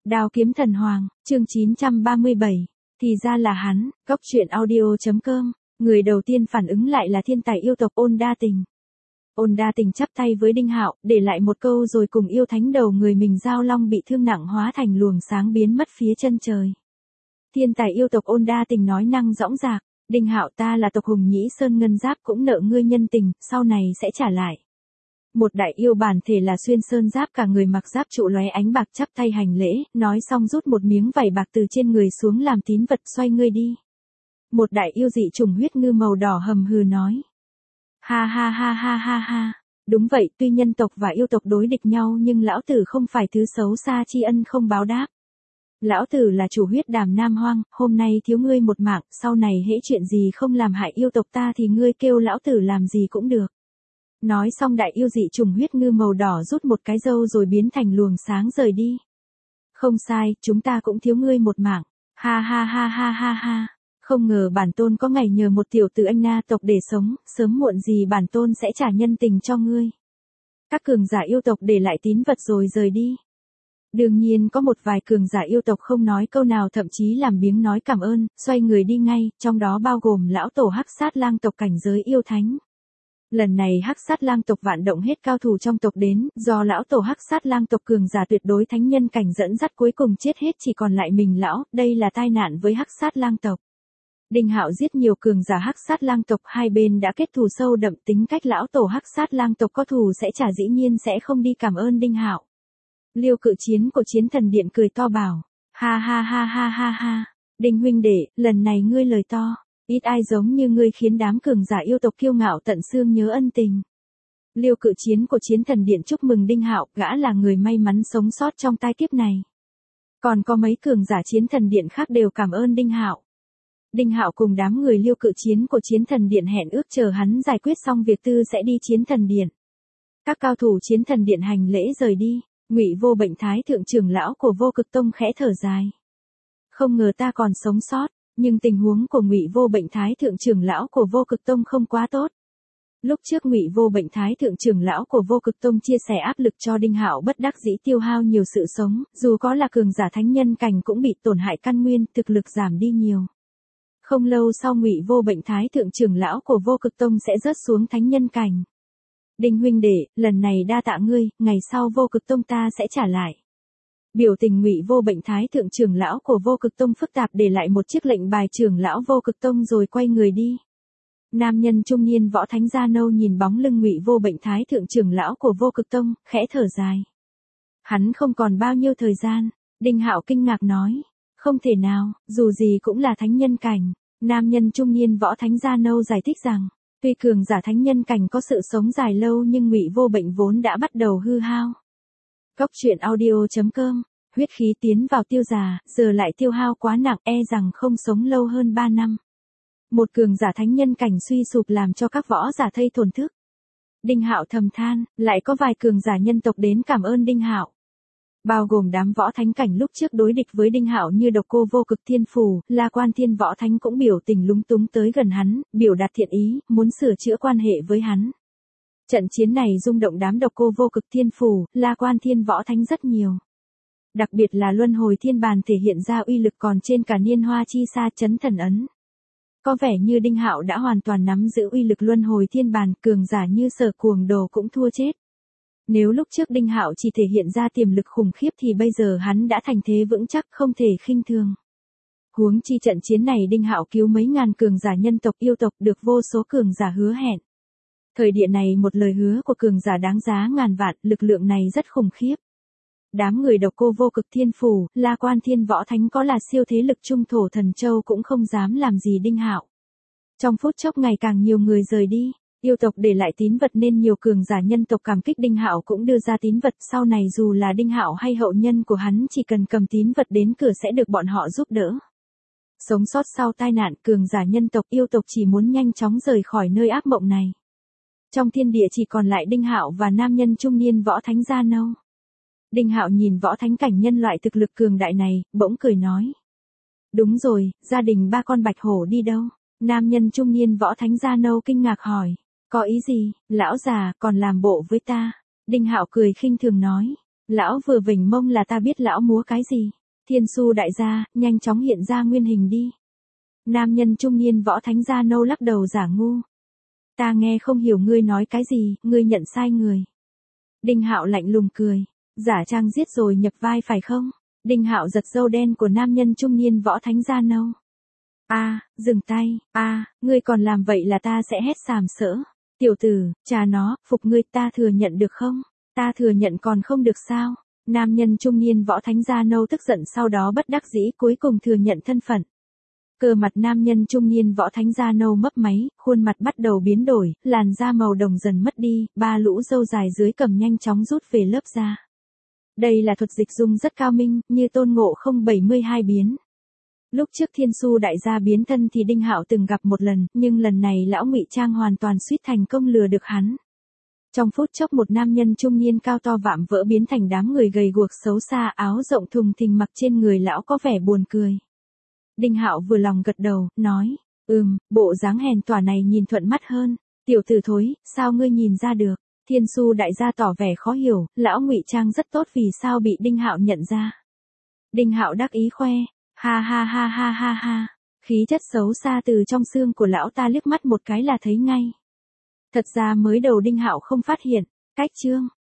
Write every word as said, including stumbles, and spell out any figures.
Đao kiếm thần hoàng, chương chín trăm ba mươi bảy. Thì ra là hắn, góc truyện audio.com. Người đầu tiên phản ứng lại là thiên tài yêu tộc Ôn Đa Tình. Ôn Đa Tình chắp tay với Đinh Hạo, để lại một câu rồi cùng yêu thánh đầu người mình Giao Long bị thương nặng hóa thành luồng sáng biến mất phía chân trời. Thiên tài yêu tộc Ôn Đa Tình nói năng dõng dạc, Đinh Hạo ta là tộc Hùng Nhĩ Sơn Ngân Giáp cũng nợ ngươi nhân tình, sau này sẽ trả lại. Một đại yêu bản thể là xuyên sơn giáp cả người mặc giáp trụ lóe ánh bạc chắp tay hành lễ, nói xong rút một miếng vảy bạc từ trên người xuống làm tín vật xoay ngươi đi. Một đại yêu dị trùng huyết ngư màu đỏ hầm hừ nói. Ha ha ha ha ha ha, đúng vậy, tuy nhân tộc và yêu tộc đối địch nhau nhưng lão tử không phải thứ xấu xa tri ân không báo đáp. Lão tử là chủ huyết đàm Nam Hoang, hôm nay thiếu ngươi một mạng, sau này hễ chuyện gì không làm hại yêu tộc ta thì ngươi kêu lão tử làm gì cũng được. Nói xong đại yêu dị trùng huyết ngư màu đỏ rút một cái râu rồi biến thành luồng sáng rời đi. Không sai, chúng ta cũng thiếu ngươi một mạng. Ha ha ha ha ha ha. Không ngờ bản tôn có ngày nhờ một tiểu tử anh na tộc để sống, sớm muộn gì bản tôn sẽ trả nhân tình cho ngươi. Các cường giả yêu tộc để lại tín vật rồi rời đi. Đương nhiên có một vài cường giả yêu tộc không nói câu nào thậm chí làm biếng nói cảm ơn, xoay người đi ngay, trong đó bao gồm lão tổ Hắc Sát Lang tộc cảnh giới yêu thánh. Lần này Hắc Sát Lang tộc vạn động hết cao thủ trong tộc đến, do lão tổ Hắc Sát Lang tộc cường giả tuyệt đối thánh nhân cảnh dẫn dắt cuối cùng chết hết chỉ còn lại mình lão, đây là tai nạn với Hắc Sát Lang tộc. Đinh Hạo giết nhiều cường giả Hắc Sát Lang tộc, hai bên đã kết thù sâu đậm, tính cách lão tổ Hắc Sát Lang tộc có thù sẽ trả dĩ nhiên sẽ không đi cảm ơn Đinh Hạo. Liêu Cự Chiến của Chiến Thần Điện cười to bảo, ha ha ha ha ha ha, Đinh huynh đệ, lần này ngươi lời to. Ít ai giống như ngươi khiến đám cường giả yêu tộc kiêu ngạo tận xương nhớ ân tình. Liêu Cự Chiến của Chiến Thần Điện chúc mừng Đinh Hạo, gã là người may mắn sống sót trong tai kiếp này. Còn có mấy cường giả Chiến Thần Điện khác đều cảm ơn Đinh Hạo. Đinh Hạo cùng đám người Liêu Cự Chiến của Chiến Thần Điện hẹn ước chờ hắn giải quyết xong việc tư sẽ đi Chiến Thần Điện. Các cao thủ Chiến Thần Điện hành lễ rời đi, Ngụy Vô Bệnh Thái thượng trưởng lão của Vô Cực Tông khẽ thở dài. Không ngờ ta còn sống sót. Nhưng tình huống của Ngụy Vô Bệnh Thái thượng trưởng lão của Vô Cực Tông không quá tốt. Lúc trước Ngụy Vô Bệnh Thái thượng trưởng lão của Vô Cực Tông chia sẻ áp lực cho Đinh Hạo bất đắc dĩ tiêu hao nhiều sự sống, dù có là cường giả thánh nhân cảnh cũng bị tổn hại căn nguyên, thực lực giảm đi nhiều. Không lâu sau Ngụy Vô Bệnh Thái thượng trưởng lão của Vô Cực Tông sẽ rớt xuống thánh nhân cảnh. Đinh huynh đệ, lần này đa tạ ngươi, ngày sau Vô Cực Tông ta sẽ trả lại. Biểu tình Ngụy Vô Bệnh Thái thượng trưởng lão của Vô Cực Tông phức tạp để lại một chiếc lệnh bài trưởng lão Vô Cực Tông rồi quay người đi. Nam nhân trung niên võ thánh da nâu nhìn bóng lưng Ngụy Vô Bệnh Thái thượng trưởng lão của Vô Cực Tông, khẽ thở dài. Hắn không còn bao nhiêu thời gian, Đinh Hạo kinh ngạc nói, không thể nào, dù gì cũng là thánh nhân cảnh. Nam nhân trung niên võ thánh da nâu giải thích rằng, tuy cường giả thánh nhân cảnh có sự sống dài lâu nhưng Ngụy Vô Bệnh vốn đã bắt đầu hư hao. Góc truyện audio.com, huyết khí tiến vào tiêu già, giờ lại tiêu hao quá nặng e rằng không sống lâu hơn ba năm. Một cường giả thánh nhân cảnh suy sụp làm cho các võ giả thây thổn thức. Đinh Hạo thầm than, lại có vài cường giả nhân tộc đến cảm ơn Đinh Hạo. Bao gồm đám võ thánh cảnh lúc trước đối địch với Đinh Hạo như Độc Cô Vô Cực Thiên Phù, La Quan Thiên võ thánh cũng biểu tình lúng túng tới gần hắn, biểu đạt thiện ý, muốn sửa chữa quan hệ với hắn. Trận chiến này rung động đám Độc Cô Vô Cực Thiên Phù, La Quan Thiên võ thánh rất nhiều. Đặc biệt là luân hồi thiên bàn thể hiện ra uy lực còn trên cả niên hoa chi sa chấn thần ấn. Có vẻ như Đinh Hạo đã hoàn toàn nắm giữ uy lực luân hồi thiên bàn, cường giả như Sở Cuồng Đồ cũng thua chết. Nếu lúc trước Đinh Hạo chỉ thể hiện ra tiềm lực khủng khiếp thì bây giờ hắn đã thành thế vững chắc không thể khinh thường. Huống chi trận chiến này Đinh Hạo cứu mấy ngàn cường giả nhân tộc yêu tộc được vô số cường giả hứa hẹn. Thời địa này một lời hứa của cường giả đáng giá ngàn vạn, lực lượng này rất khủng khiếp. Đám người Độc Cô Vô Cực Thiên Phù, La Quan Thiên võ thánh có là siêu thế lực trung thổ thần châu cũng không dám làm gì Đinh Hạo. Trong phút chốc ngày càng nhiều người rời đi, yêu tộc để lại tín vật nên nhiều cường giả nhân tộc cảm kích Đinh Hạo cũng đưa ra tín vật, sau này dù là Đinh Hạo hay hậu nhân của hắn chỉ cần cầm tín vật đến cửa sẽ được bọn họ giúp đỡ. Sống sót sau tai nạn, cường giả nhân tộc yêu tộc chỉ muốn nhanh chóng rời khỏi nơi ác mộng này. Trong thiên địa chỉ còn lại Đinh Hạo và nam nhân trung niên võ thánh da nâu. Đinh Hạo nhìn võ thánh cảnh nhân loại thực lực cường đại này, bỗng cười nói. Đúng rồi, gia đình ba con bạch hổ đi đâu? Nam nhân trung niên võ thánh da nâu kinh ngạc hỏi. Có ý gì, lão già, còn làm bộ với ta? Đinh Hạo cười khinh thường nói. Lão vừa vểnh mông là ta biết lão múa cái gì. Thiên Su đại gia, nhanh chóng hiện ra nguyên hình đi. Nam nhân trung niên Võ Thánh Gia Nâu lắc đầu giả ngu. Ta nghe không hiểu ngươi nói cái gì, ngươi nhận sai người. Đinh Hạo lạnh lùng cười. Giả trang giết rồi nhập vai phải không? Đinh Hạo giật râu đen của nam nhân trung niên Võ Thánh Gia Nâu. A, dừng tay, a, ngươi còn làm vậy là ta sẽ hét sàm sỡ. Tiểu tử, trà nó, phục ngươi, ta thừa nhận được không? Ta thừa nhận còn không được sao? Nam nhân trung niên Võ Thánh Gia Nâu tức giận sau đó bất đắc dĩ cuối cùng thừa nhận thân phận. Cờ mặt nam nhân trung niên Võ Thánh Gia Nâu mấp máy, khuôn mặt bắt đầu biến đổi, làn da màu đồng dần mất đi, ba lũ râu dài dưới cằm nhanh chóng rút về lớp da. Đây là thuật dịch dung rất cao minh, như Tôn Ngộ Không bảy mươi hai biến. Lúc trước Thiên Su đại gia biến thân thì Đinh Hạo từng gặp một lần, nhưng lần này lão ngụy trang hoàn toàn suýt thành công lừa được hắn. Trong phút chốc một nam nhân trung niên cao to vạm vỡ biến thành đám người gầy guộc xấu xa, áo rộng thùng thình mặc trên người lão có vẻ buồn cười. Đinh Hạo vừa lòng gật đầu, nói, ừm, bộ dáng hèn tỏa này nhìn thuận mắt hơn. Tiểu tử thối, sao ngươi nhìn ra được? Thiên Su đại gia tỏ vẻ khó hiểu, lão ngụy trang rất tốt vì sao bị Đinh Hạo nhận ra. Đinh Hạo đắc ý khoe, ha ha ha ha ha ha, khí chất xấu xa từ trong xương của lão ta liếc mắt một cái là thấy ngay. Thật ra mới đầu Đinh Hạo không phát hiện, cách chương